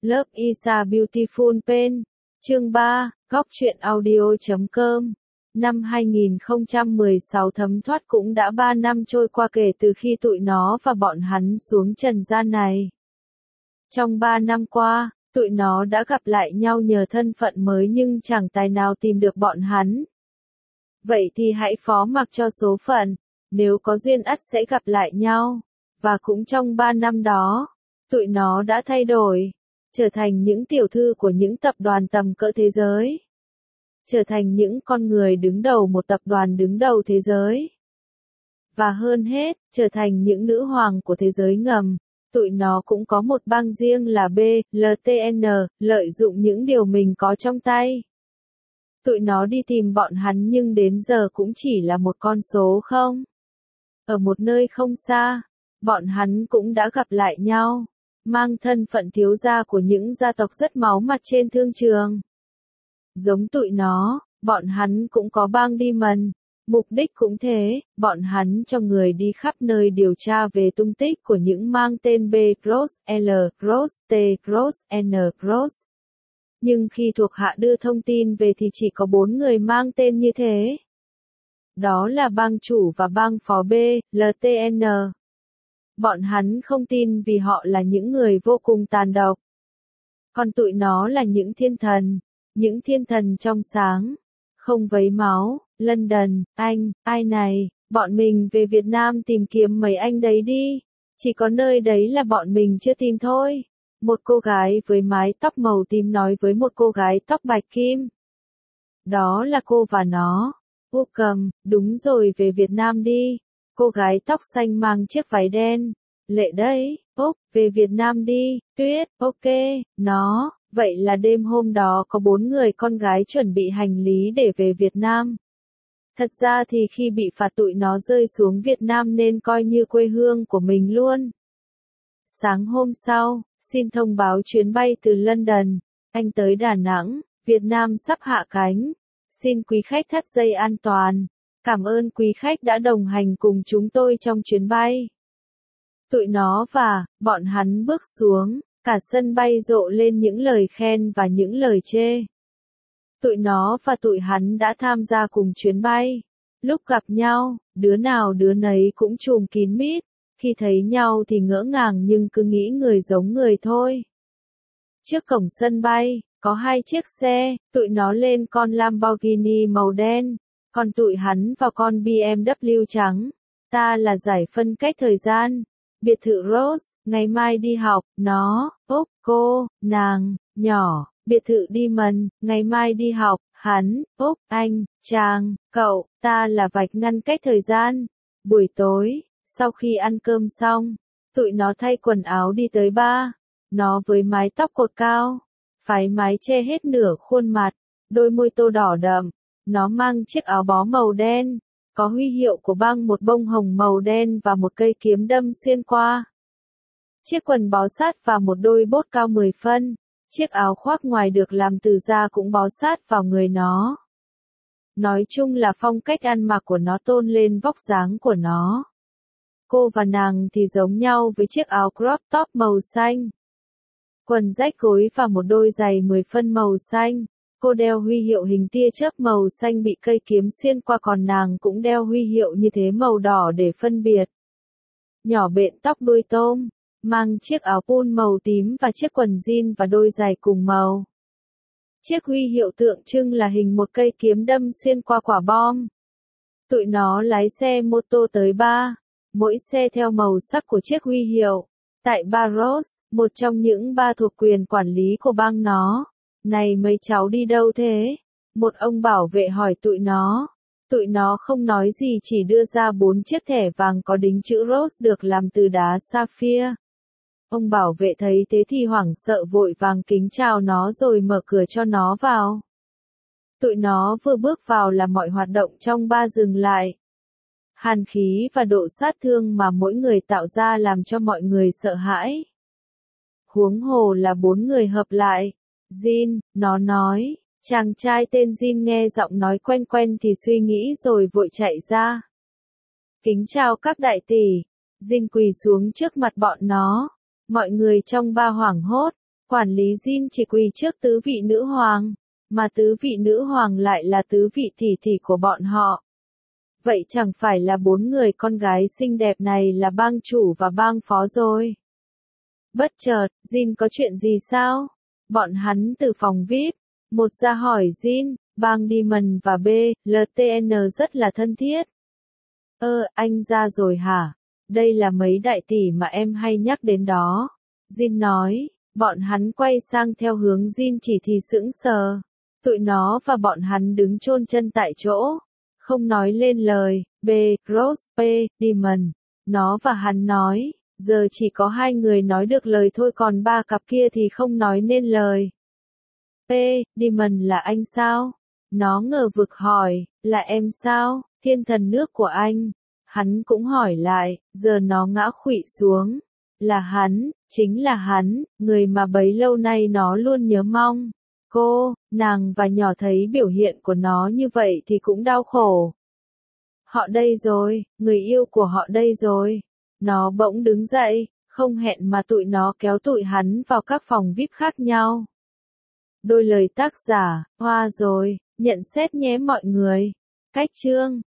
Love is a beautiful pen. Chương 3, Góc truyện audio.com. Năm 2016 thấm thoát cũng đã 3 năm trôi qua kể từ khi tụi nó và bọn hắn xuống trần gian này. Trong 3 năm qua, tụi nó đã gặp lại nhau nhờ thân phận mới nhưng chẳng tài nào tìm được bọn hắn. Vậy thì hãy phó mặc cho số phận, nếu có duyên ắt sẽ gặp lại nhau. Và cũng trong 3 năm đó, tụi nó đã thay đổi, trở thành những tiểu thư của những tập đoàn tầm cỡ thế giới. Trở thành những con người đứng đầu một tập đoàn đứng đầu thế giới. Và hơn hết, trở thành những nữ hoàng của thế giới ngầm. Tụi nó cũng có một bang riêng là BLTN, lợi dụng những điều mình có trong tay. Tụi nó đi tìm bọn hắn nhưng đến giờ cũng chỉ là một con số không. Ở một nơi không xa, bọn hắn cũng đã gặp lại nhau, mang thân phận thiếu gia của những gia tộc rất máu mặt trên thương trường. Giống tụi nó, bọn hắn cũng có bang Demon, mục đích cũng thế, bọn hắn cho người đi khắp nơi điều tra về tung tích của những mang tên B, Cross, L, Cross, T, Cross, N, Cross. Nhưng khi thuộc hạ đưa thông tin về thì chỉ có 4 người mang tên như thế. Đó là bang chủ và bang phó B, LTN. Bọn hắn không tin vì họ là những người vô cùng tàn độc. Còn tụi nó là những thiên thần trong sáng, không vấy máu. London, Anh, ai này, bọn mình về Việt Nam tìm kiếm mấy anh đấy đi. Chỉ có nơi đấy là bọn mình chưa tìm thôi. Một cô gái với mái tóc màu tím nói với một cô gái tóc bạch kim. Đó là cô và nó. Cầm, đúng rồi, về Việt Nam đi. Cô gái tóc xanh mang chiếc váy đen. Lệ đấy, về Việt Nam đi. Tuyết, ok, nó. Vậy là đêm hôm đó có 4 người con gái chuẩn bị hành lý để về Việt Nam. Thật ra thì khi bị phạt tụi nó rơi xuống Việt Nam nên coi như quê hương của mình luôn. Sáng hôm sau, xin thông báo chuyến bay từ London, Anh tới Đà Nẵng, Việt Nam sắp hạ cánh. Xin quý khách thắt dây an toàn. Cảm ơn quý khách đã đồng hành cùng chúng tôi trong chuyến bay. Tụi nó và bọn hắn bước xuống, cả sân bay rộ lên những lời khen và những lời chê. Tụi nó và tụi hắn đã tham gia cùng chuyến bay. Lúc gặp nhau, đứa nào đứa nấy cũng trùm kín mít. Khi thấy nhau thì ngỡ ngàng nhưng cứ nghĩ người giống người thôi. Trước cổng sân bay, có 2 chiếc xe, tụi nó lên con Lamborghini màu đen, còn tụi hắn vào con BMW trắng. Ta là giải phân cách thời gian. Biệt thự Rose, ngày mai đi học, nó, cô, nàng, nhỏ. Biệt thự Demon, ngày mai đi học, hắn, anh, chàng, cậu, ta là vạch ngăn cách thời gian. Buổi tối, sau khi ăn cơm xong, tụi nó thay quần áo đi tới bar. Nó với mái tóc cột cao, phái mái che hết nửa khuôn mặt, đôi môi tô đỏ đậm. Nó mang chiếc áo bó màu đen, có huy hiệu của bang, một bông hồng màu đen và một cây kiếm đâm xuyên qua. Chiếc quần bó sát và một đôi bốt cao 10 phân. Chiếc áo khoác ngoài được làm từ da cũng bó sát vào người nó. Nói chung là phong cách ăn mặc của nó tôn lên vóc dáng của nó. Cô và nàng thì giống nhau với chiếc áo crop top màu xanh, quần rách gối và một đôi giày 10 phân màu xanh. Cô đeo huy hiệu hình tia chớp màu xanh bị cây kiếm xuyên qua, còn nàng cũng đeo huy hiệu như thế màu đỏ để phân biệt. Nhỏ bện tóc đuôi tôm, mang chiếc áo pun màu tím và chiếc quần jean và đôi giày cùng màu. Chiếc huy hiệu tượng trưng là hình một cây kiếm đâm xuyên qua quả bom. Tụi nó lái xe mô tô tới bar, mỗi xe theo màu sắc của chiếc huy hiệu. Tại Bar Rose, một trong những bar thuộc quyền quản lý của bang nó. Này mấy cháu đi đâu thế? Một ông bảo vệ hỏi tụi nó. Tụi nó không nói gì, chỉ đưa ra 4 chiếc thẻ vàng có đính chữ Rose được làm từ đá sapphire. Ông bảo vệ thấy thế thì hoảng sợ vội vàng kính chào nó rồi mở cửa cho nó vào. Tụi nó vừa bước vào là mọi hoạt động trong bar dừng lại. Hàn khí và độ sát thương mà mỗi người tạo ra làm cho mọi người sợ hãi. Huống hồ là 4 người hợp lại. Jin, nó nói. Chàng trai tên Jin nghe giọng nói quen quen thì suy nghĩ rồi vội chạy ra. Kính chào các đại tỷ. Jin quỳ xuống trước mặt bọn nó. Mọi người trong bar hoảng hốt, Quản lý Jin chỉ quỳ trước tứ vị nữ hoàng, mà tứ vị nữ hoàng lại là tứ vị tỷ tỷ của bọn họ. Vậy chẳng phải là 4 người con gái xinh đẹp này là bang chủ và bang phó rồi. Bất chợt, Jin có chuyện gì sao? Bọn hắn từ phòng VIP, một ra hỏi Jin, bang Demon và B, LTN rất là thân thiết. Anh ra rồi hả? Đây là mấy đại tỷ mà em hay nhắc đến đó. Jin nói, bọn hắn quay sang theo hướng Jin chỉ thì sững sờ. Tụi nó và bọn hắn đứng chôn chân tại chỗ. Không nói lên lời, B, Rose, P, Demon. Nó và hắn nói, giờ chỉ có 2 người nói được lời thôi còn 3 cặp kia thì không nói nên lời. P, Demon là anh sao? Nó ngờ vực hỏi, là em sao, thiên thần nước của anh? Hắn cũng hỏi lại, giờ nó ngã khuỵu xuống. Là hắn, chính là hắn, người mà bấy lâu nay nó luôn nhớ mong. Nàng và nhỏ thấy biểu hiện của nó như vậy thì cũng đau khổ. Họ đây rồi, người yêu của họ đây rồi. Nó bỗng đứng dậy, không hẹn mà tụi nó kéo tụi hắn vào các phòng VIP khác nhau. Đôi lời tác giả, hoa rồi, nhận xét nhé mọi người. Cách chương